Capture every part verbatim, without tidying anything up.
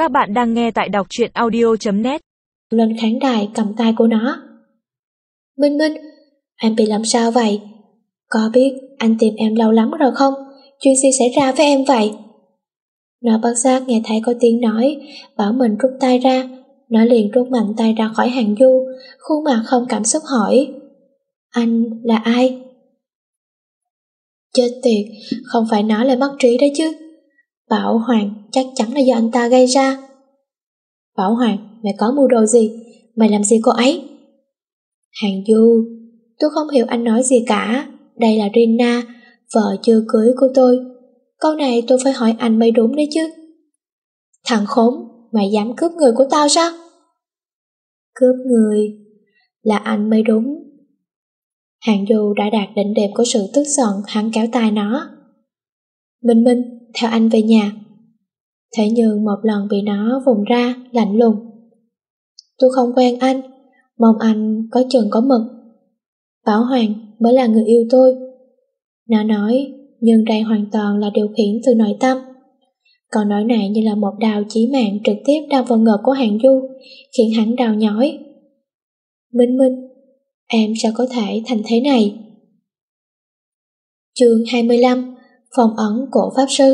Các bạn đang nghe tại đọc truyện audio chấm net. Lên khán đài cầm tay của nó. Minh Minh, em bị làm sao vậy? Có biết anh tìm em lâu lắm rồi không? Chuyện gì xảy ra với em vậy? Nó bất giác nghe thấy có tiếng nói, bảo mình rút tay ra. Nó liền rút mạnh tay ra khỏi hàng du, khuôn mặt không cảm xúc hỏi: Anh là ai? Chết tiệt, không phải nó lại mất trí đấy chứ. Bảo Hoàng chắc chắn là do anh ta gây ra. Bảo Hoàng, mày có mưu đồ gì? Mày làm gì cô ấy? Hàng Du, tôi không hiểu anh nói gì cả. Đây là Rina, vợ chưa cưới của tôi. Câu này tôi phải hỏi anh mới đúng đấy chứ. Thằng khốn, mày dám cướp người của tao sao? Cướp người? Là anh mới đúng. Hàng Du đã đạt đỉnh điểm của sự tức giận, hắn kéo tay nó. Minh Minh, theo anh về nhà. Thế nhưng một lần bị nó vùng ra, lạnh lùng. Tôi không quen anh, mong anh có chừng có mực. Bảo Hoàng mới là người yêu tôi. Nó nói, nhưng đây hoàn toàn là điều khiển từ nội tâm. Câu nói này như là một đao chí mạng trực tiếp đâm vào ngực của Hàng Du, khiến hắn đau nhói. Minh Minh, em sao có thể thành thế này? Chương hai mươi lăm, phong ấn của Pháp Sư.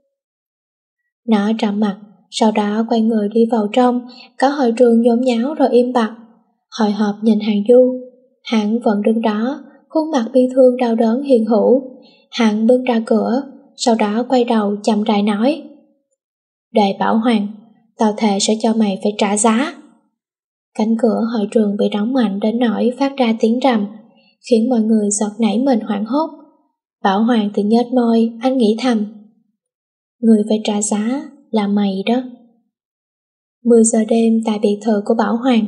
Nó trầm mặt, sau đó quay người đi vào trong, cả hội trường nhốn nháo rồi im bặt. Hồi hộp nhìn Hàng Du, hắn vẫn đứng đó, khuôn mặt bi thương đau đớn hiện hữu. Hắn bước ra cửa, sau đó quay đầu chậm rãi nói: Đệ Bảo Hoàng, tao thề sẽ cho mày phải trả giá. Cánh cửa hội trường bị đóng mạnh đến nỗi phát ra tiếng rầm, khiến mọi người giật nảy mình hoảng hốt. Bảo Hoàng thì nhếch môi, anh nghĩ thầm: người phải trả giá là mày đó. Mười giờ đêm tại biệt thự của Bảo Hoàng.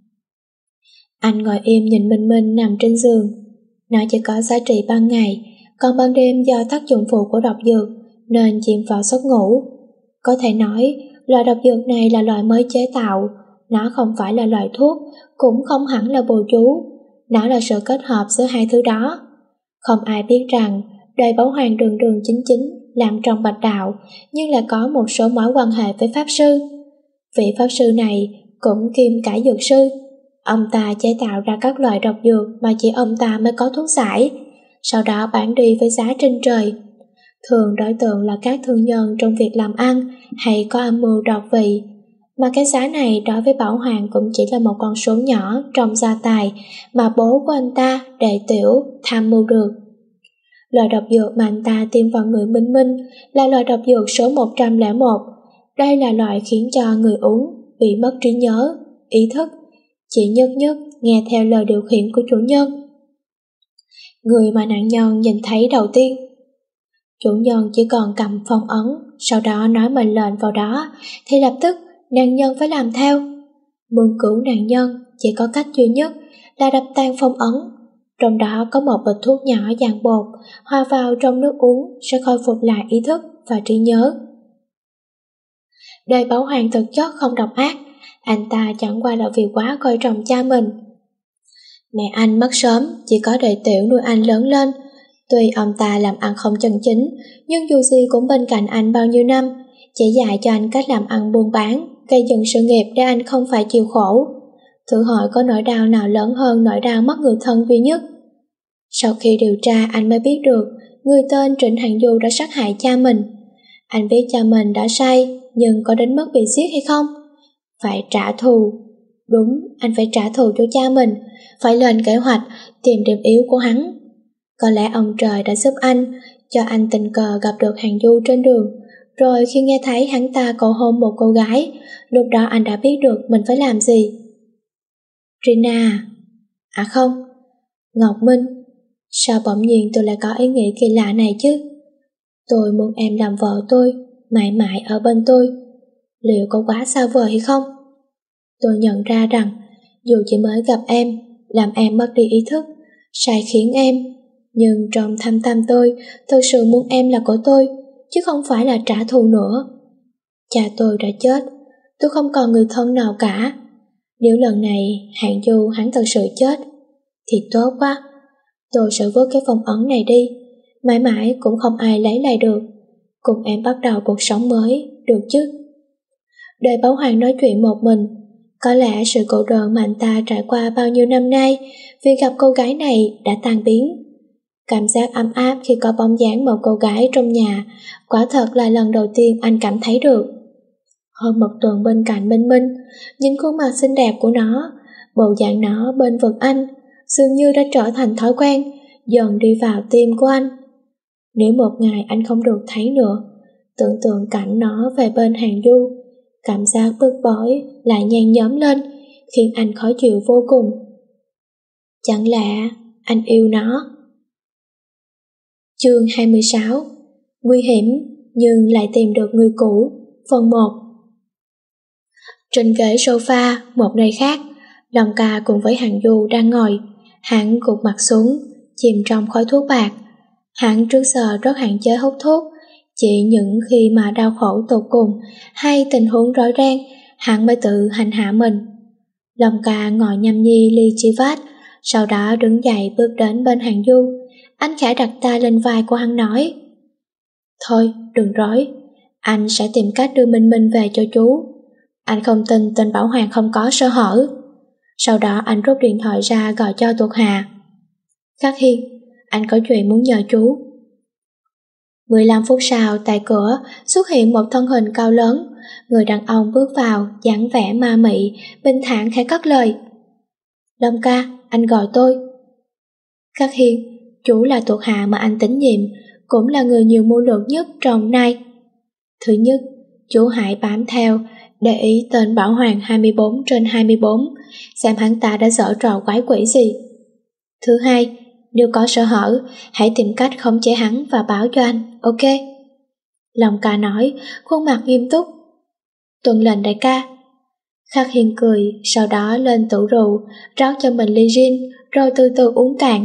Anh ngồi im nhìn Minh Minh nằm trên giường. Nó chỉ có giá trị ban ngày, còn ban đêm do tác dụng phụ của độc dược nên chìm vào giấc ngủ. Có thể nói, loại độc dược này là loại mới chế tạo. Nó không phải là loại thuốc, cũng không hẳn là bùa chú. Nó là sự kết hợp giữa hai thứ đó. Không ai biết rằng đời Bảo Hoàng đường đường chính chính làm trong bạch đạo, nhưng lại có một số mối quan hệ với Pháp Sư. Vị Pháp Sư này cũng kiêm cả dược sư. Ông ta chế tạo ra các loại độc dược mà chỉ ông ta mới có thuốc giải, sau đó bán đi với giá trên trời. Thường đối tượng là các thương nhân trong việc làm ăn hay có âm mưu độc vị, mà cái giá này đối với Bảo Hoàng cũng chỉ là một con số nhỏ trong gia tài mà bố của anh ta, Đệ Tiểu, tham mưu được. Loại độc dược mà anh ta tiêm vào người Minh Minh là loại độc dược số một trăm lẻ một. Đây là loại khiến cho người uống bị mất trí nhớ, ý thức, chỉ nhất nhất nghe theo lời điều khiển của chủ nhân. Người mà nạn nhân nhìn thấy đầu tiên. Chủ nhân chỉ còn cầm phong ấn, sau đó nói mệnh lệnh vào đó, thì lập tức nạn nhân phải làm theo. Muốn cứu nạn nhân chỉ có cách duy nhất là đập tan phong ấn. Trong đó có một bịch thuốc nhỏ dạng bột, hòa vào trong nước uống sẽ khôi phục lại ý thức và trí nhớ. Đời Bảo Hoàng thực chất không độc ác, anh ta chẳng qua là vì quá coi trọng cha mình. Mẹ anh mất sớm, chỉ có Đệ Tiểu nuôi anh lớn lên. Tuy ông ta làm ăn không chân chính, nhưng dù gì cũng bên cạnh anh bao nhiêu năm, chỉ dạy cho anh cách làm ăn buôn bán, gây dựng sự nghiệp để anh không phải chịu khổ. Thử hỏi có nỗi đau nào lớn hơn nỗi đau mất người thân duy nhất. Sau khi điều tra anh mới biết được người tên Trịnh Hàng Du đã sát hại cha mình. Anh biết cha mình đã sai, nhưng có đến mức bị giết hay không? Phải trả thù. Đúng, anh phải trả thù cho cha mình, phải lên kế hoạch tìm điểm yếu của hắn. Có lẽ ông trời đã giúp anh, cho anh tình cờ gặp được Hàng Du trên đường, rồi khi nghe thấy hắn ta cầu hôn một cô gái, lúc đó anh đã biết được mình phải làm gì. Rina. À không, Ngọc Minh. Sao bỗng nhiên tôi lại có ý nghĩ kỳ lạ này chứ? Tôi muốn em làm vợ tôi, mãi mãi ở bên tôi. Liệu có quá xa vời hay không? Tôi nhận ra rằng, dù chỉ mới gặp em, làm em mất đi ý thức, sai khiến em, nhưng trong thâm tâm tôi, thực sự muốn em là của tôi, chứ không phải là trả thù nữa. Cha tôi đã chết, tôi không còn người thân nào cả. Nếu lần này Hàng Du hắn thật sự chết, thì tốt quá. Tôi sẽ vứt cái phong ấn này đi, mãi mãi cũng không ai lấy lại được. Cùng em bắt đầu cuộc sống mới, được chứ? để Bảo Hoàng nói chuyện một mình. Có lẽ sự cô đơn mà anh ta trải qua bao nhiêu năm nay vì gặp cô gái này đã tan biến. Cảm giác ấm áp khi có bóng dáng một cô gái trong nhà, quả thật là lần đầu tiên anh cảm thấy được. Hơn một tuần bên cạnh Minh Minh, nhìn khuôn mặt xinh đẹp của nó, bộ dạng nó bên vực anh, dường như đã trở thành thói quen, dần đi vào tim của anh. Nếu một ngày anh không được thấy nữa, tưởng tượng cảnh nó về bên Hàng Du, cảm giác bức bối lại nhen nhóm lên, khiến anh khó chịu vô cùng. Chẳng lẽ anh yêu nó? Chương hai mươi sáu. Nguy hiểm nhưng lại tìm được người cũ. Phần một. Trên ghế sofa, một nơi khác, Long Ca cùng với Hàng Du đang ngồi. Hắn gục mặt xuống, chìm trong khói thuốc bạc. Hắn trước giờ rất hạn chế hút thuốc, chỉ những khi mà đau khổ tột cùng hay tình huống rối ren, hắn mới tự hành hạ mình. Long Ca ngồi nhâm nhi ly chi vát, sau đó đứng dậy bước đến bên Hàng Du. Anh khẽ đặt tay lên vai của hắn nói: Thôi, đừng rối, anh sẽ tìm cách đưa Minh Minh về cho chú. Anh không tin tên Bảo Hoàng không có sơ hở. Sau đó anh rút điện thoại ra gọi cho thuộc hạ. Khắc Hiên, anh có chuyện muốn nhờ chú. mười lăm phút sau, tại cửa xuất hiện một thân hình cao lớn. Người đàn ông bước vào, dáng vẻ ma mị, bình thản khẽ cất lời: Long Ca, anh gọi tôi. Khắc Hiên, chú là thuộc hạ mà anh tín nhiệm, cũng là người nhiều mưu lược nhất trong nay. Thứ nhất, chú hãy bám theo, để ý tên Bảo Hoàng hai mươi bốn trên hai mươi bốn, xem hắn ta đã giở trò quái quỷ gì. Thứ hai, nếu có sơ hở, hãy tìm cách khống chế hắn và báo cho anh, ok? Long Ca nói, khuôn mặt nghiêm túc. Tuân lệnh đại ca. Khắc Hiên cười, sau đó lên tủ rượu, rót cho mình ly gin, rồi từ từ uống cạn.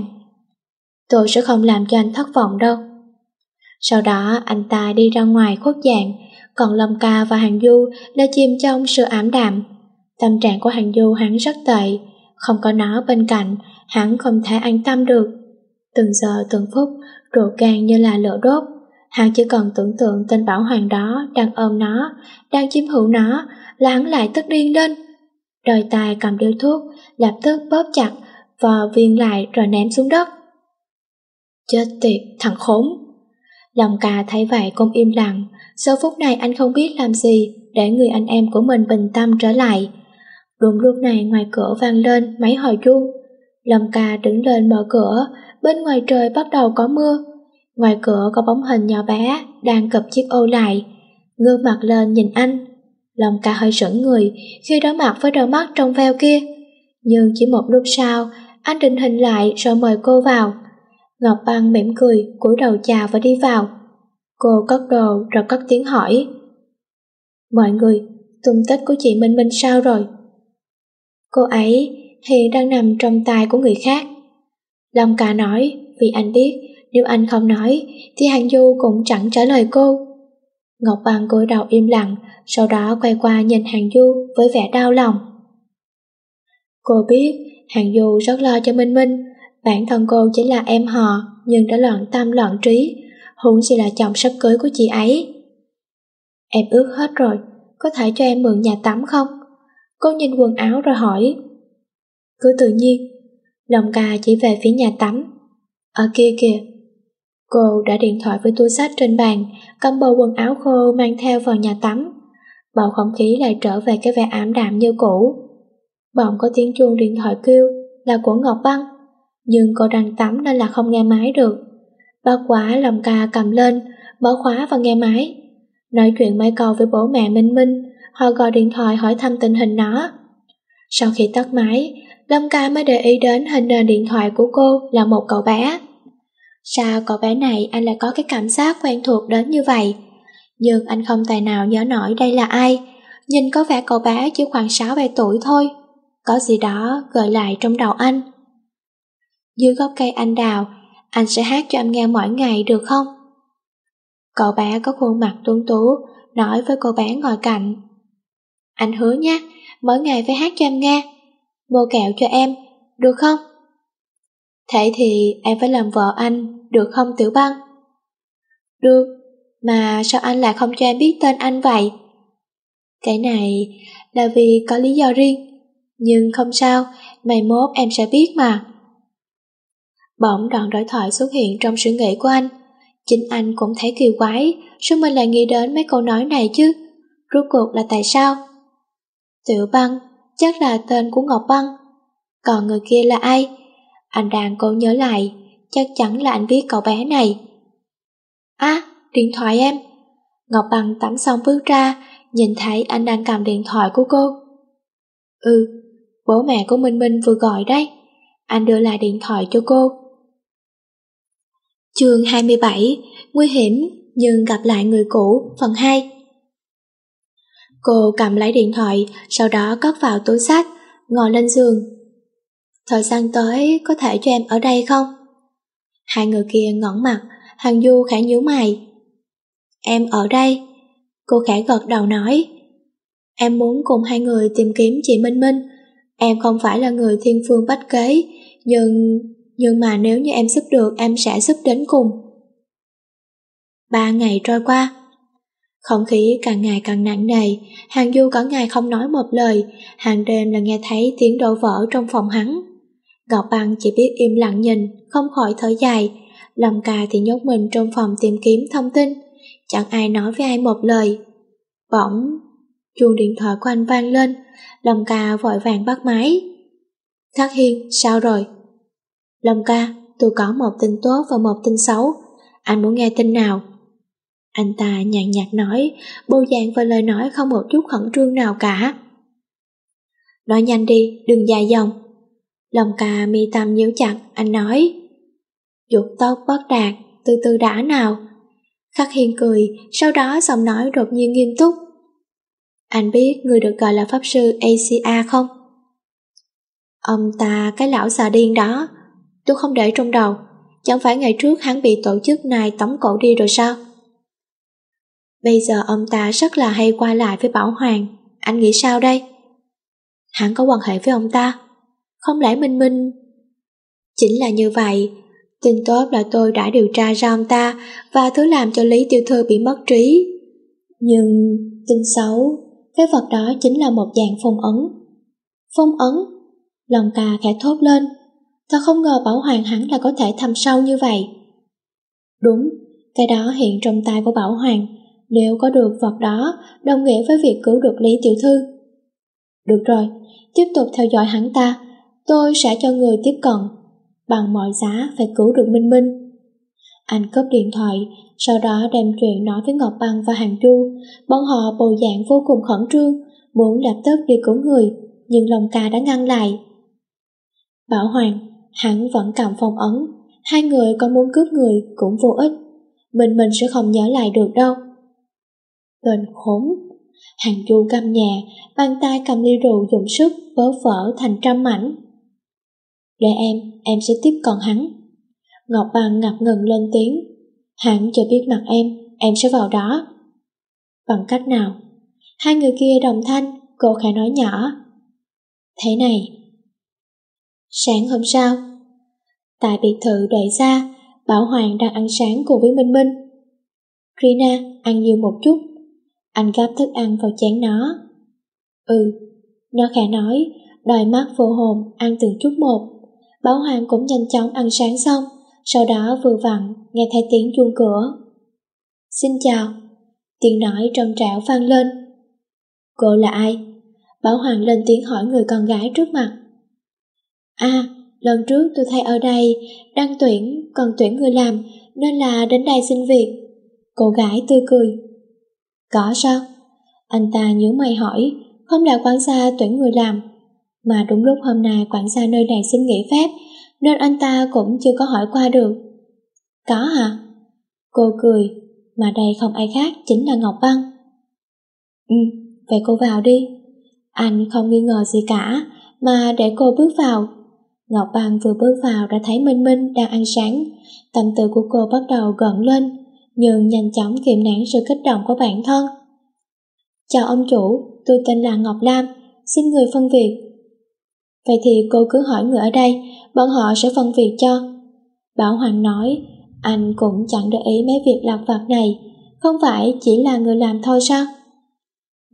Tôi sẽ không làm cho anh thất vọng đâu. Sau đó anh ta đi ra ngoài khuất dạng, còn Long Ca và Hàng Du đã chìm trong sự ảm đạm. Tâm trạng của Hàng Du hắn rất tệ, không có nó bên cạnh, hắn không thể an tâm được. Từng giờ từng phút, ruột gan như là lửa đốt. Hắn chỉ cần tưởng tượng tên Bảo Hoàng đó đang ôm nó, đang chiếm hữu nó, là hắn lại tức điên lên. Đôi tay cầm điếu thuốc, lập tức bóp chặt, vò viên lại rồi ném xuống đất. Chết tiệt, thằng khốn. Long Ca thấy vậy cũng im lặng. Giờ phút này anh không biết làm gì để người anh em của mình bình tâm trở lại. Đúng lúc này ngoài cửa vang lên mấy hồi chuông. Long Ca đứng lên mở cửa. Bên ngoài trời bắt đầu có mưa. Ngoài cửa có bóng hình nhỏ bé đang cụp chiếc ô lại, ngước mặt lên nhìn anh. Long Ca hơi sững người khi đối mặt với đôi mắt trong veo kia, nhưng chỉ một lúc sau anh định hình lại rồi mời cô vào. Ngọc Băng mỉm cười, cúi đầu chào và đi vào. Cô cất đồ rồi cất tiếng hỏi: Mọi người, tung tích của chị Minh Minh sao rồi? Cô ấy hiện đang nằm trong tay của người khác. Long Ca nói, vì anh biết nếu anh không nói thì Hàng Du cũng chẳng trả lời cô. Ngọc Băng cúi đầu im lặng, sau đó quay qua nhìn Hàng Du với vẻ đau lòng. Cô biết Hàng Du rất lo cho Minh Minh. Bản thân cô chỉ là em họ nhưng đã loạn tâm loạn trí, huống gì là chồng sắp cưới của chị ấy. Em ướt hết rồi, có thể cho em mượn nhà tắm không? Cô nhìn quần áo rồi hỏi. Cứ tự nhiên. Long Ca chỉ về phía nhà tắm. Ở kia kìa. Cô đã điện thoại với túi xách trên bàn, cầm bầu quần áo khô mang theo vào nhà tắm. Bầu không khí lại trở về cái vẻ ảm đạm như cũ. Bỗng có tiếng chuông điện thoại kêu, là của Ngọc Băng, nhưng cô đang tắm nên là không nghe máy được. Bất quá Long Ca cầm lên, mở khóa và nghe máy. Nói chuyện mấy câu với bố mẹ Minh Minh, họ gọi điện thoại hỏi thăm tình hình nó. Sau khi tắt máy, Long Ca mới để ý đến hình nền điện thoại của cô là một cậu bé. Sao cậu bé này anh lại có cái cảm giác quen thuộc đến như vậy? Nhưng anh không tài nào nhớ nổi đây là ai. Nhìn có vẻ cậu bé chỉ khoảng sáu bảy tuổi thôi. Có gì đó gợi lại trong đầu anh. Dưới gốc cây anh đào, anh sẽ hát cho em nghe mỗi ngày được không? Cậu bé có khuôn mặt tuấn tú, nói với cô bé ngồi cạnh. Anh hứa nhé, mỗi ngày phải hát cho em nghe. Mua kẹo cho em, được không? Thế thì em phải làm vợ anh, được không Tiểu Băng? Được, mà sao anh lại không cho em biết tên anh vậy? Cái này là vì có lý do riêng, nhưng không sao, mai mốt em sẽ biết mà. Bỗng đoạn đối thoại xuất hiện trong suy nghĩ của anh. Chính anh cũng thấy kỳ quái, sao mình lại nghĩ đến mấy câu nói này chứ? Rốt cuộc là tại sao? Tiểu Băng, chắc là tên của Ngọc Băng. Còn người kia là ai? Anh đang cố nhớ lại, chắc chắn là anh biết cậu bé này. À, điện thoại em. Ngọc Băng tắm xong bước ra, nhìn thấy anh đang cầm điện thoại của cô. Ừ, bố mẹ của Minh Minh vừa gọi đấy. Anh đưa lại điện thoại cho cô. Chương hai mươi bảy, nguy hiểm nhưng gặp lại người cũ, phần hai. Cô cầm lấy điện thoại, sau đó cất vào túi xách, ngồi lên giường. Thời gian tới có thể cho em ở đây không? Hai người kia ngẩng mặt, Hằng Du khẽ nhíu mày. Em ở đây. Cô khẽ gật đầu nói. Em muốn cùng hai người tìm kiếm chị Minh Minh. Em không phải là người thiên phương bách kế, nhưng... nhưng mà nếu như em giúp được em sẽ giúp đến cùng. Ba ngày trôi qua. Không khí càng ngày càng nặng nề, Hằng Du có ngày không nói một lời, hàng đêm là nghe thấy tiếng đổ vỡ trong phòng hắn. Ngọc Băng chỉ biết im lặng nhìn, không khỏi thở dài. Lâm Ca thì nhốt mình trong phòng tìm kiếm thông tin, chẳng ai nói với ai một lời. Bỗng, chuông điện thoại của anh vang lên, Lâm Ca vội vàng bắt máy. Khắc Hiên, sao rồi? Lâm Ca, tôi có một tin tốt và một tin xấu, anh muốn nghe tin nào? Anh ta nhàn nhạt nói, bộ dạng và lời nói không một chút khẩn trương nào cả. Nói nhanh đi, đừng dài dòng. Lâm Ca mi tâm nhíu chặt, anh nói. Dục tốc bất đạt, từ từ đã nào. Khắc Hiên cười, sau đó giọng nói đột nhiên nghiêm túc. Anh biết người được gọi là pháp sư a xê a không? Ông ta cái lão già điên đó, tôi không để trong đầu. Chẳng phải ngày trước hắn bị tổ chức này tống cổ đi rồi sao? Bây giờ ông ta rất là hay qua lại với Bảo Hoàng, anh nghĩ sao đây? Hắn có quan hệ với ông ta? Không lẽ Minh Minh... Chính là như vậy. Tin tốt là tôi đã điều tra ra ông ta và thứ làm cho Lý Tiểu Thư bị mất trí. Nhưng tin xấu, cái vật đó chính là một dạng phong ấn. Phong ấn? Lòng Ca khẽ thốt lên. Thật không ngờ Bảo Hoàng hắn là có thể thâm sâu như vậy. Đúng, cái đó hiện trong tay của Bảo Hoàng. Nếu có được vật đó, đồng nghĩa với việc cứu được Lý Tiểu Thư. Được rồi, tiếp tục theo dõi hắn ta. Tôi sẽ cho người tiếp cận. Bằng mọi giá phải cứu được Minh Minh. Anh cúp điện thoại, sau đó đem chuyện nói với Ngọc Băng và Hằng Du. Bọn họ bộ dạng vô cùng khẩn trương, muốn lập tức đi cứu người, nhưng Long Ca đã ngăn lại. Bảo Hoàng, hắn vẫn cầm phong ấn, hai người có muốn cướp người cũng vô ích. Mình mình sẽ không nhớ lại được đâu. Tên khốn. Hằng Du căm nhà, bàn tay cầm ly rượu dùng sức vỡ vỡ thành trăm mảnh. Để em, em sẽ tiếp cận hắn. Ngọc Băng ngập ngừng lên tiếng. Hắn chưa biết mặt em, em sẽ vào đó. Bằng cách nào? Hai người kia đồng thanh, cô khẽ nói nhỏ. Thế này. Sáng hôm sau, tại biệt thự đợi xa, Bảo Hoàng đang ăn sáng cùng với Minh Minh. Rina, ăn nhiều một chút. Anh gắp thức ăn vào chén nó. Ừ, nó khẽ nói, đôi mắt vô hồn ăn từng chút một. Bảo Hoàng cũng nhanh chóng ăn sáng xong, sau đó vừa vặn nghe thấy tiếng chuông cửa. Xin chào. Tiếng nói trong trẻo vang lên. Cô là ai? Bảo Hoàng lên tiếng hỏi người con gái trước mặt. À, lần trước tôi thấy ở đây đang tuyển, còn tuyển người làm nên là đến đây xin việc. Cô gái tươi cười. Có sao? Anh ta nhíu mày hỏi, không lẽ quản gia tuyển người làm? Mà đúng lúc hôm nay quản gia nơi này xin nghỉ phép, nên anh ta cũng chưa có hỏi qua được. Có hả? Cô cười, mà đây không ai khác chính là Ngọc Băng. Ừ, vậy cô vào đi. Anh không nghi ngờ gì cả, mà để cô bước vào. Ngọc Băng vừa bước vào đã thấy Minh Minh đang ăn sáng, tâm tư của cô bắt đầu gợn lên, nhưng nhanh chóng kiềm nén sự kích động của bản thân. Chào ông chủ, tôi tên là Ngọc Lam, xin người phân việc. Vậy thì cô cứ hỏi người ở đây, bọn họ sẽ phân việc cho. Bảo Hoàng nói, anh cũng chẳng để ý mấy việc lặt vặt này, không phải chỉ là người làm thôi sao?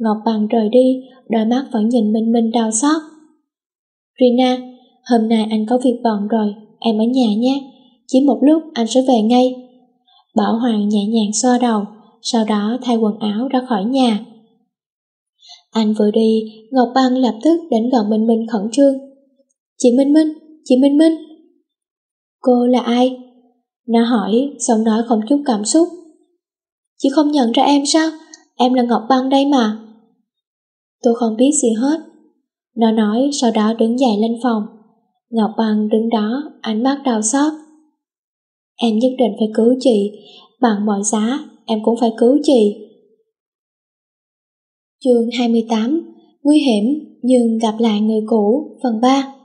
Ngọc Băng rời đi, đôi mắt vẫn nhìn Minh Minh đau xót. Rina, hôm nay anh có việc bận rồi, em ở nhà nhé, chỉ một lúc anh sẽ về ngay. Bảo Hoàng nhẹ nhàng xoa đầu, sau đó thay quần áo ra khỏi nhà. Anh vừa đi, Ngọc Băng lập tức đến gần Minh Minh khẩn trương. Chị Minh Minh, chị Minh Minh. Cô là ai? Nó hỏi, giọng nói không chút cảm xúc. Chị không nhận ra em sao? Em là Ngọc Băng đây mà. Tôi không biết gì hết. Nó nói, sau đó đứng dậy lên phòng. Ngọc Băng đứng đó, ánh mắt đau xót. Em nhất định phải cứu chị, bằng mọi giá, em cũng phải cứu chị. Chương hai mươi tám, nguy hiểm nhưng gặp lại người cũ, phần ba.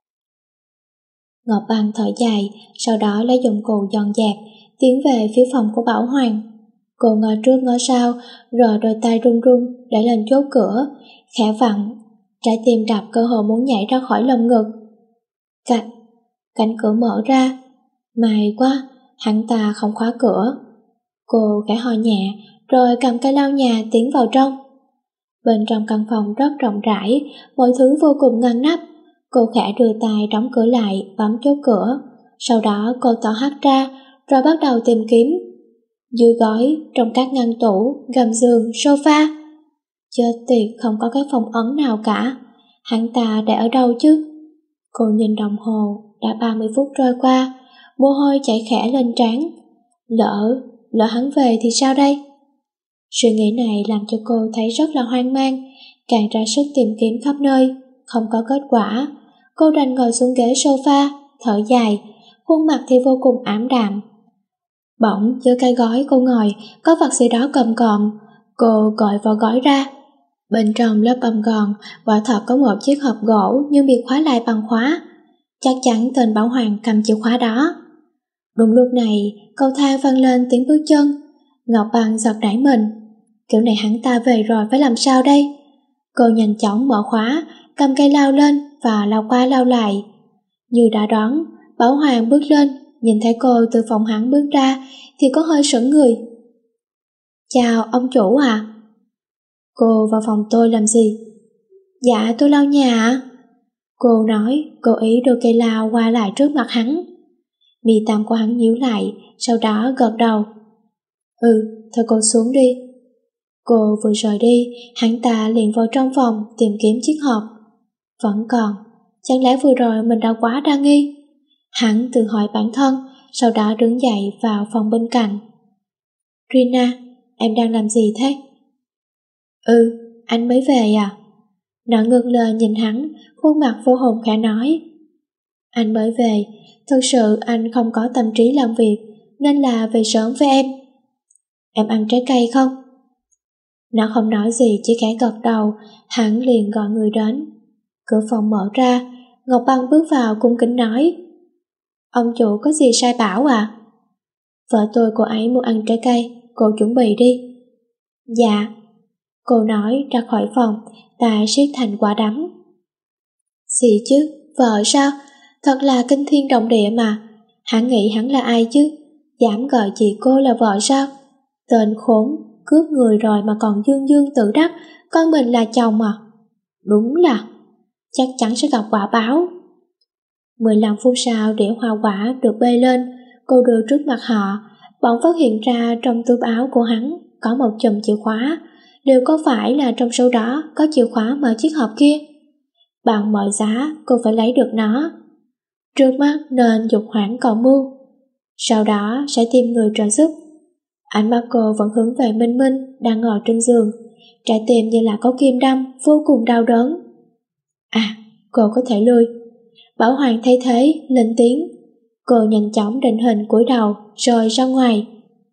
Ngọc Băng thở dài, sau đó lấy dụng cụ dọn dẹp, tiến về phía phòng của Bảo Hoàng. Cô ngồi trước ngó sau, rồi đôi tay run run để lên chốt cửa, khẽ vặn, trái tim đập cơ hồ muốn nhảy ra khỏi lồng ngực. Cạch, cánh cửa mở ra. May quá, hắn ta không khóa cửa. Cô khẽ ho nhẹ, rồi cầm cây lau nhà tiến vào trong. Bên trong căn phòng rất rộng rãi, mọi thứ vô cùng ngăn nắp. Cô khẽ đưa tay đóng cửa lại, bấm chốt cửa. Sau đó cô tỏ hắt ra, rồi bắt đầu tìm kiếm. Dưới gói, trong các ngăn tủ, gầm giường, sofa. Chết tiệt, không có cái phòng ấn nào cả. Hắn ta để ở đâu chứ? Cô nhìn đồng hồ, đã ba mươi phút trôi qua, mồ hôi chảy khẽ lên trán. Lỡ, lỡ hắn về thì sao đây? Suy nghĩ này làm cho cô thấy rất là hoang mang, càng ra sức tìm kiếm khắp nơi, không có kết quả. Cô đành ngồi xuống ghế sofa, thở dài, khuôn mặt thì vô cùng ảm đạm. Bỗng dưới cái gói cô ngồi có vật gì đó cầm cộm. Cô gọi vào gói ra. Bên trong lớp bông gòn quả thật có một chiếc hộp gỗ nhưng bị khóa lại bằng khóa. Chắc chắn tên Bảo Hoàng cầm chìa khóa đó. Đúng lúc này cầu thang vang lên tiếng bước chân. Ngọc Băng giật nảy mình. Kiểu này hắn ta về rồi phải làm sao đây? Cô nhanh chóng mở khóa, cầm cây lau lên và lau qua lau lại. Như đã đoán, Bảo Hoàng bước lên, nhìn thấy cô từ phòng hắn bước ra thì có hơi sững người. Chào ông chủ à? Cô vào phòng tôi làm gì? Dạ tôi lau nhà ạ. Cô nói, cố ý đưa cây lau qua lại trước mặt hắn. Mi tâm của hắn nhíu lại, sau đó gật đầu. Ừ, thôi cô xuống đi. Cô vừa rời đi, hắn ta liền vào trong phòng tìm kiếm chiếc hộp. Vẫn còn, chẳng lẽ vừa rồi mình đã quá đa nghi? Hắn tự hỏi bản thân, sau đó đứng dậy vào phòng bên cạnh. Rina, em đang làm gì thế? Ừ, anh mới về à? Nó ngưng lời nhìn hắn, khuôn mặt vô hồn khẽ nói. Anh mới về, thực sự anh không có tâm trí làm việc, nên là về sớm với em. Em ăn trái cây không? Nó không nói gì, chỉ khẽ gật đầu. Hắn liền gọi người đến. Cửa phòng mở ra, Ngọc Băng bước vào cung kính nói. Ông chủ có gì sai bảo à? Vợ tôi cô ấy muốn ăn trái cây, cô chuẩn bị đi. Dạ. Cô nói ra khỏi phòng, tay siết thành quả đấm. Gì chứ, vợ sao? Thật là kinh thiên động địa mà. Hắn nghĩ hắn là ai chứ? Dám gọi chị cô là vợ sao? Tên khốn, cướp người rồi mà còn dương dương tự đắc con mình là chồng à? Đúng là chắc chắn sẽ gặp quả báo. mười lăm phút sau, đĩa hoa quả được bê lên. Cô đưa trước mặt họ, bỗng phát hiện ra trong túi áo của hắn có một chùm chìa khóa. Liệu có phải là trong số đó có chìa khóa mở chiếc hộp kia? Bằng mọi giá cô phải lấy được nó. Trước mắt nên dục hoảng cầu mưu, sau đó sẽ tìm người trợ giúp. Ánh mắt cô vẫn hướng về Minh Minh đang ngồi trên giường, trái tim như là có kim đâm, vô cùng đau đớn. À, cô có thể lui. Bảo Hoàng thấy thế, lên tiếng. Cô nhanh chóng định hình cúi đầu rồi ra ngoài.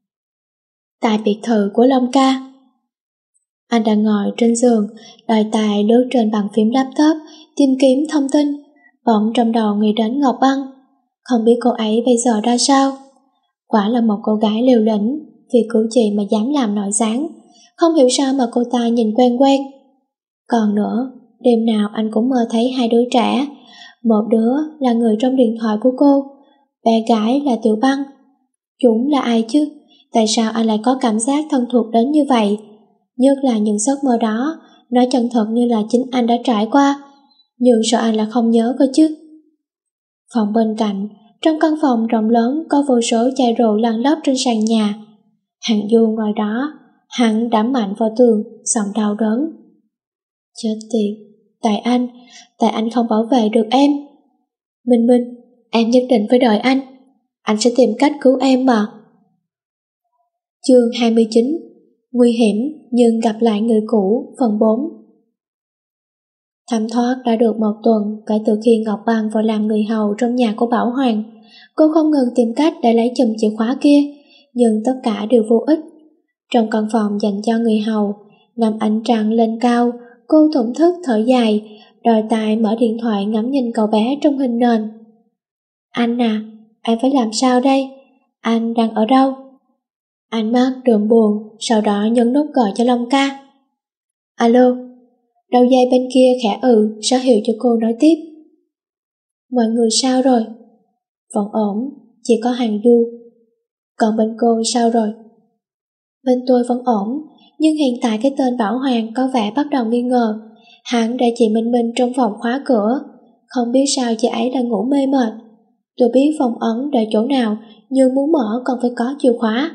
Tại biệt thự của Long Ca. Anh đang ngồi trên giường, đôi tay lướt trên bàn phím laptop, tìm kiếm thông tin. Bỗng trong đầu nghĩ đến Ngọc Băng. Không biết cô ấy bây giờ ra sao? Quả là một cô gái liều lĩnh, vì cứu chị mà dám làm nội gián. Không hiểu sao mà cô ta nhìn quen quen. Còn nữa, đêm nào anh cũng mơ thấy hai đứa trẻ. Một đứa là người trong điện thoại của cô, bé gái là Tiểu Băng. Chúng là ai chứ? Tại sao anh lại có cảm giác thân thuộc đến như vậy? nhất là những giấc mơ đó, nó chân thật như là chính anh đã trải qua, nhưng sao anh lại không nhớ cơ chứ? Phòng bên cạnh, trong căn phòng rộng lớn có vô số chai rượu lăn lóc trên sàn nhà. Hạng Du ngồi đó, hắn đấm mạnh vào tường, giọng đau đớn. Chết tiệt, tại anh, tại anh không bảo vệ được em. Minh Minh, em nhất định phải đợi anh, anh sẽ tìm cách cứu em mà. Chương hai mươi chín, nguy hiểm nhưng gặp lại người cũ, phần bốn. Thẩm Thoát đã được một tuần kể từ khi Ngọc Băng vào làm người hầu trong nhà của Bảo Hoàng. Cô không ngừng tìm cách để lấy chùm chìa khóa kia, nhưng tất cả đều vô ích. Trong căn phòng dành cho người hầu, nằm ánh trăng lên cao, cô thổn thức thở dài, đòi tài mở điện thoại ngắm nhìn cậu bé trong hình nền. Anh à, anh phải làm sao đây? Anh đang ở đâu? Ánh mắt đượm buồn, sau đó nhấn nút gọi cho Long Ca. Alo. Đầu dây bên kia khẽ ừ, ra hiệu cho cô nói tiếp. Mọi người sao rồi? Vẫn ổn, chỉ có Hàn Du. Còn bên cô sao rồi? Bên tôi vẫn ổn, nhưng hiện tại cái tên Bảo Hoàng có vẻ bắt đầu nghi ngờ. Hắn để chị Minh Minh trong phòng khóa cửa, không biết sao chị ấy đang ngủ mê mệt. Tôi biết phòng ấn để chỗ nào, nhưng muốn mở còn phải có chìa khóa.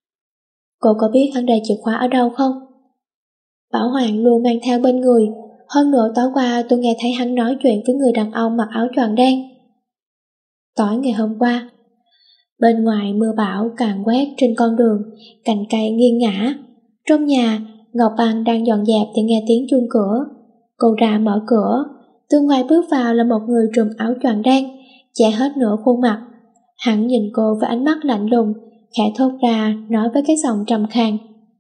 Cô có biết hắn để chìa khóa ở đâu không? Bảo Hoàng luôn mang theo bên người, hơn nữa tối qua tôi nghe thấy hắn nói chuyện với người đàn ông mặc áo choàng đen. Tối ngày hôm qua, bên ngoài mưa bão càn quét trên con đường, cành cây nghiêng ngã. Trong nhà, Ngọc Băng đang dọn dẹp thì nghe tiếng chuông cửa. Cô ra mở cửa, từ ngoài bước vào là một người trùm áo choàng đen, che hết nửa khuôn mặt. Hắn nhìn cô với ánh mắt lạnh lùng, khẽ thốt ra nói với cái giọng trầm khàn.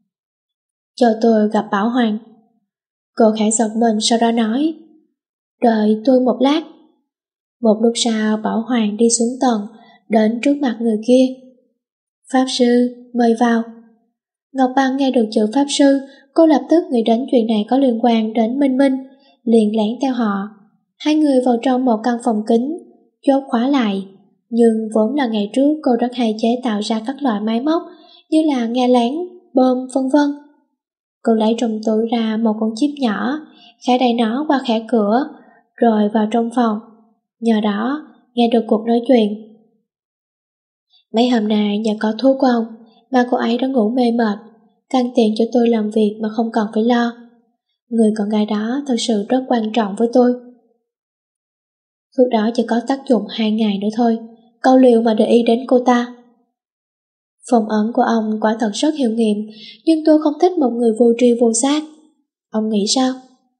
Cho tôi gặp Bảo Hoàng. Cô khẽ giật mình sau đó nói, đợi tôi một lát. Một lúc sau Bảo Hoàng đi xuống tầng, đến trước mặt người kia. Pháp sư, mời vào. Ngọc Băng nghe được chữ pháp sư, cô lập tức nghĩ đến chuyện này có liên quan đến Minh Minh, liền lén theo họ. Hai người vào trong một căn phòng kính, chốt khóa lại. Nhưng vốn là ngày trước cô rất hay chế tạo ra các loại máy móc như là nghe lén, bơm, vân vân. Cô lấy trong túi ra một con chip nhỏ, khẽ đẩy nó qua khe cửa, rồi vào trong phòng. Nhờ đó, nghe được cuộc nói chuyện. Mấy hôm nay nhờ có thuốc của ông mà cô ấy đã ngủ mê mệt, càng tiện cho tôi làm việc mà không cần phải lo. Người con gái đó thật sự rất quan trọng với tôi. Thuốc đó chỉ có tác dụng hai ngày nữa thôi, câu liệu mà để ý đến cô ta. Phong ấn của ông quả thật rất hiệu nghiệm, nhưng tôi không thích một người vô tri vô giác. Ông nghĩ sao?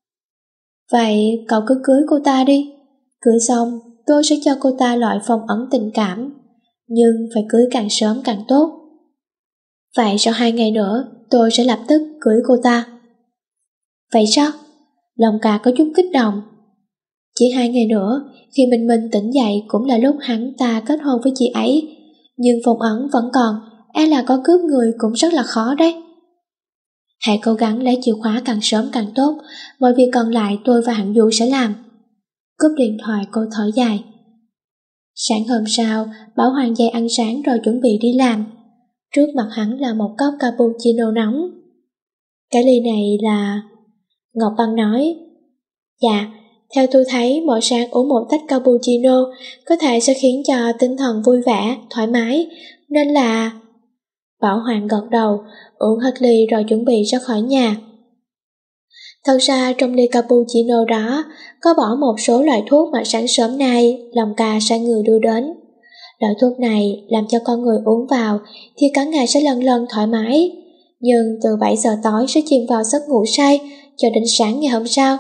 Vậy cậu cứ cưới cô ta đi. Cưới xong, tôi sẽ cho cô ta loại phong ấn tình cảm, nhưng phải cưới càng sớm càng tốt. Vậy sau hai ngày nữa, tôi sẽ lập tức cưới cô ta. Vậy sao? Lòng Ca có chút kích động. Chỉ hai ngày nữa, khi Minh Minh tỉnh dậy cũng là lúc hắn ta kết hôn với chị ấy, nhưng phong ấn vẫn còn, e là có cướp người cũng rất là khó đấy. Hãy cố gắng lấy chìa khóa càng sớm càng tốt, mọi việc còn lại tôi và Hạng Du sẽ làm. Cúp điện thoại cô thở dài. Sáng hôm sau, Bảo Hoàng dậy ăn sáng rồi chuẩn bị đi làm. Trước mặt hắn là một cốc cappuccino nóng. Cái ly này là... Ngọc Băng nói. Dạ, theo tôi thấy mỗi sáng uống một tách cappuccino có thể sẽ khiến cho tinh thần vui vẻ, thoải mái, nên là... Bảo Hoàng gật đầu, uống hết ly rồi chuẩn bị ra khỏi nhà. Thật ra trong ly cappuccino đó có bỏ một số loại thuốc mà sáng sớm nay Long Ca sai người đưa đến. Loại thuốc này làm cho con người uống vào thì cả ngày sẽ lần lần thoải mái, nhưng từ bảy giờ tối sẽ chìm vào giấc ngủ say cho đến sáng ngày hôm sau.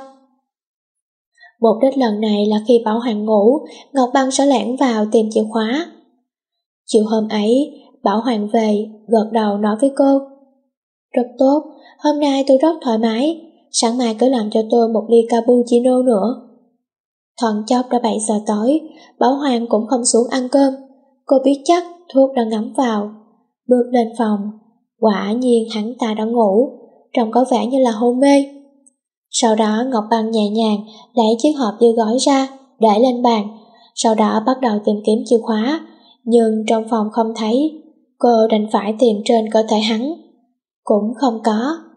Mục đích lần này là khi Bảo Hoàng ngủ, Ngọc Băng sẽ lẻn vào tìm chìa khóa. Chiều hôm ấy, Bảo Hoàng về, gật đầu nói với cô. Rất tốt, hôm nay tôi rất thoải mái, sáng mai cứ làm cho tôi một ly cappuccino nữa. Thoáng chốc đã bảy giờ tối, Bảo Hoàng cũng không xuống ăn cơm. Cô biết chắc thuốc đã ngấm vào. Bước lên phòng, quả nhiên hắn ta đã ngủ, trông có vẻ như là hôn mê. Sau đó Ngọc Băng nhẹ nhàng lấy chiếc hộp đưa gói ra, để lên bàn, sau đó bắt đầu tìm kiếm chìa khóa, nhưng trong phòng không thấy. Cô đành phải tìm trên cơ thể hắn, cũng không có.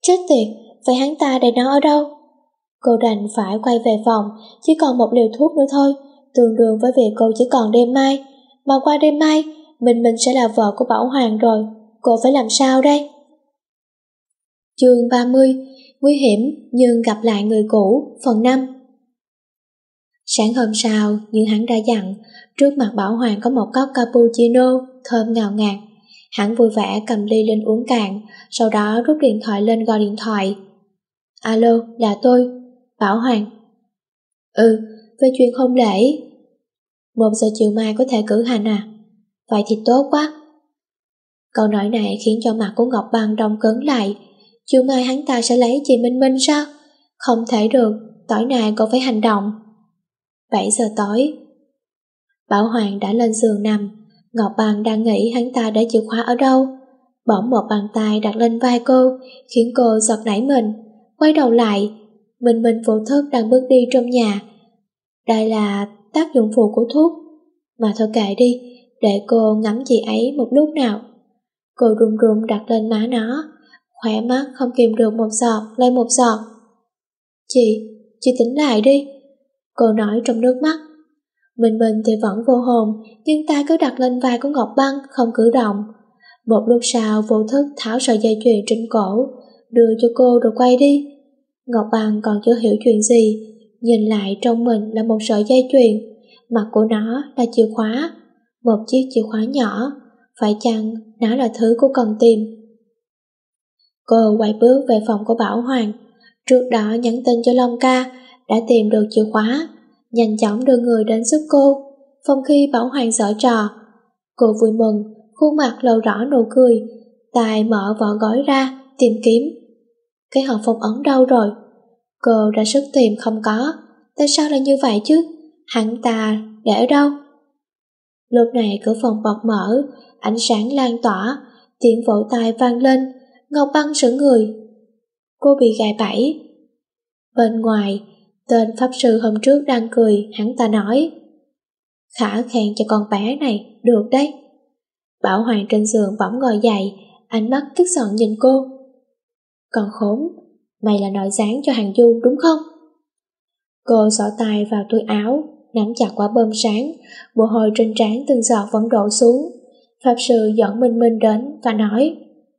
Chết tiệt, vậy hắn ta để nó ở đâu? Cô đành phải quay về phòng, chỉ còn một liều thuốc nữa thôi, tương đương với việc cô chỉ còn đêm mai. Mà qua đêm mai, Minh Minh sẽ là vợ của Bảo Hoàng rồi, cô phải làm sao đây? Chương ba mươi, nguy hiểm nhưng gặp lại người cũ, phần năm. Sáng hôm sau, như hắn đã dặn, trước mặt Bảo Hoàng có một cốc cappuccino thơm ngào ngạt. Hắn vui vẻ cầm ly lên uống cạn, sau đó rút điện thoại lên gọi điện thoại. Alo, là tôi, Bảo Hoàng. Ừ, về chuyện hôn lễ. Một giờ chiều mai có thể cử hành à? Vậy thì tốt quá. Câu nói này khiến cho mặt của Ngọc Băng đông cứng lại. Chiều mai hắn ta sẽ lấy chị Minh Minh sao? Không thể được, tối nay cô phải hành động. Bảy giờ tối. Bảo Hoàng đã lên giường nằm. Ngọc Băng đang nghĩ hắn ta để chìa khóa ở đâu. Bỗng một bàn tay đặt lên vai cô, khiến cô giật nảy mình. Quay đầu lại, Minh Minh vô thức đang bước đi trong nhà. Đây là tác dụng phụ của thuốc. Mà thôi kệ đi, để cô ngắm chị ấy một lúc nào. Cô run run đặt lên má nó, khỏe mắt không kìm được một giọt lên một giọt. Chị, chị tỉnh lại đi, cô nói trong nước mắt. Minh Minh thì vẫn vô hồn, nhưng tay cứ đặt lên vai của Ngọc Băng không cử động. Một lúc sau vô thức tháo sợi dây chuyền trên cổ, đưa cho cô rồi quay đi. Ngọc Băng còn chưa hiểu chuyện gì, nhìn lại trong mình là một sợi dây chuyền, mặt của nó là chìa khóa, một chiếc chìa khóa nhỏ, phải chăng nó là thứ cô cần tìm? Cô quay bước về phòng của Bảo Hoàng, trước đó nhắn tin cho Long Ca, đã tìm được chìa khóa, nhanh chóng đưa người đến giúp cô, phòng khi Bảo Hoàng giở trò. Cô vui mừng, khuôn mặt lộ rõ nụ cười, tay mở vỏ gói ra, tìm kiếm. Cái hộp phong ấn đâu rồi? Cô ra sức tìm không có, tại sao lại như vậy chứ? Hắn ta để ở đâu? Lúc này cửa phòng bật mở, ánh sáng lan tỏa, tiếng vỗ tay vang lên, Ngọc Băng sững người. Cô bị gài bẫy. Bên ngoài, tên pháp sư hôm trước đang cười, hắn ta nói: Khả khen cho con bé này, được đấy. Bảo Hoàng trên giường bỗng ngồi dậy, ánh mắt tức giận nhìn cô. Con khốn, mày là nội gián cho Hàn Du đúng không? Cô xỏ tay vào túi áo, nắm chặt quả bơm sáng, mồ hôi trên trán từng giọt vẫn đổ xuống. Pháp sư dẫn Minh Minh đến và nói: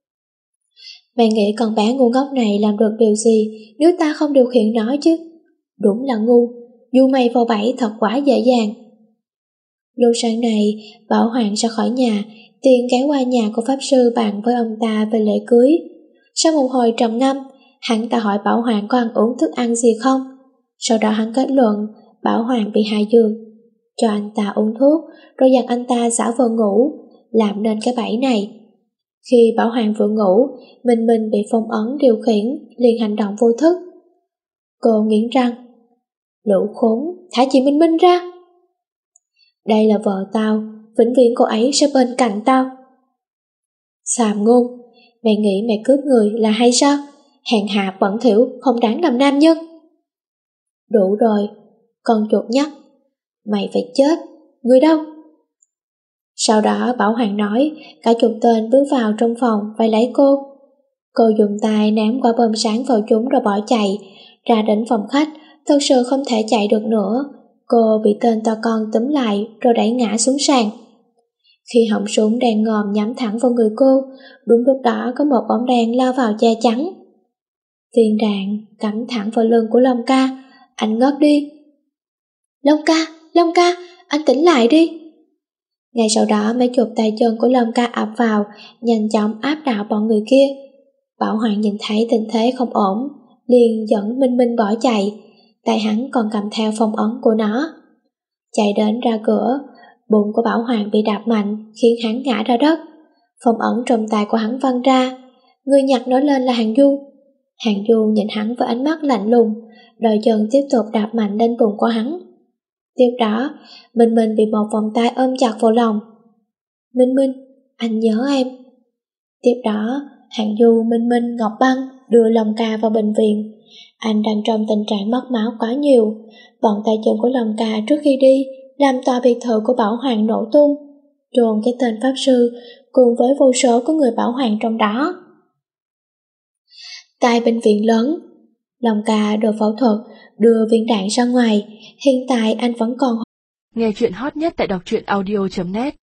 Mày nghĩ con bé ngu ngốc này làm được điều gì nếu ta không điều khiển nó chứ? Đúng là ngu, dù mày vào bẫy thật quá dễ dàng. Lúc sáng này, Bảo Hoàng ra khỏi nhà, Tiên ghé qua nhà của pháp sư bàn với ông ta về lễ cưới. Sau một hồi trầm ngâm, hắn ta hỏi Bảo Hoàng có ăn uống thức ăn gì không. Sau đó hắn kết luận Bảo Hoàng bị hạ dược, cho anh ta uống thuốc, rồi dặn anh ta giả vờ ngủ, làm nên cái bẫy này. Khi Bảo Hoàng vừa ngủ, Minh Minh bị phong ấn điều khiển, liền hành động vô thức. Cô nghiến răng: Lũ khốn, thả chị Minh Minh ra. Đây là vợ tao, vĩnh viễn cô ấy sẽ bên cạnh tao. Xàm ngôn, mày nghĩ mày cướp người là hay sao? Hèn hạ bẩn thỉu, không đáng làm nam nhân. Đủ rồi, con chuột nhắt, mày phải chết, người đâu? Sau đó Bảo Hoàng nói, cả chục tên bước vào trong phòng vây lấy cô. Cô dùng tay ném quả bom sáng vào chúng rồi bỏ chạy, ra đến phòng khách, thật sự không thể chạy được nữa. Cô bị tên to con túm lại rồi đẩy ngã xuống sàn. Khi họng súng đèn ngòm nhắm thẳng vào người cô, đúng lúc đó có một bóng đèn lao vào che chắn. Viên đạn cắm thẳng vào lưng của Long Ca, anh ngất đi. Long Ca, Long Ca, anh tỉnh lại đi. Ngay sau đó mấy chục tay chân của Long Ca ập vào, nhanh chóng áp đảo bọn người kia. Bảo Hoàng nhìn thấy tình thế không ổn, liền dẫn Minh Minh bỏ chạy, tay hắn còn cầm theo phong ấn của nó. Chạy đến ra cửa, bụng của Bảo Hoàng bị đạp mạnh khiến hắn ngã ra đất. Phong ấn trong tay của hắn văng ra, người nhặt nó lên là Hàn Du. Hàn Du nhìn hắn với ánh mắt lạnh lùng, đôi chân tiếp tục đạp mạnh lên bụng của hắn. Tiếp đó, Minh Minh bị một vòng tay ôm chặt vào lòng. Minh Minh, anh nhớ em. Tiếp đó, Hàn Du, Minh Minh, Ngọc Băng đưa Long Ca vào bệnh viện. Anh đang trong tình trạng mất máu quá nhiều. Bọn tay chân của Long Ca trước khi đi làm tòa biệt thự của Bảo Hoàng nổ tung, trồn cái tên pháp sư cùng với vô số của người Bảo Hoàng trong đó. tại bệnh viện lớn. Long ca được phẫu thuật, đưa viên đạn ra ngoài, hiện tại anh vẫn còn. Nghe chuyện hot nhất tại đọc truyện audio chấm net.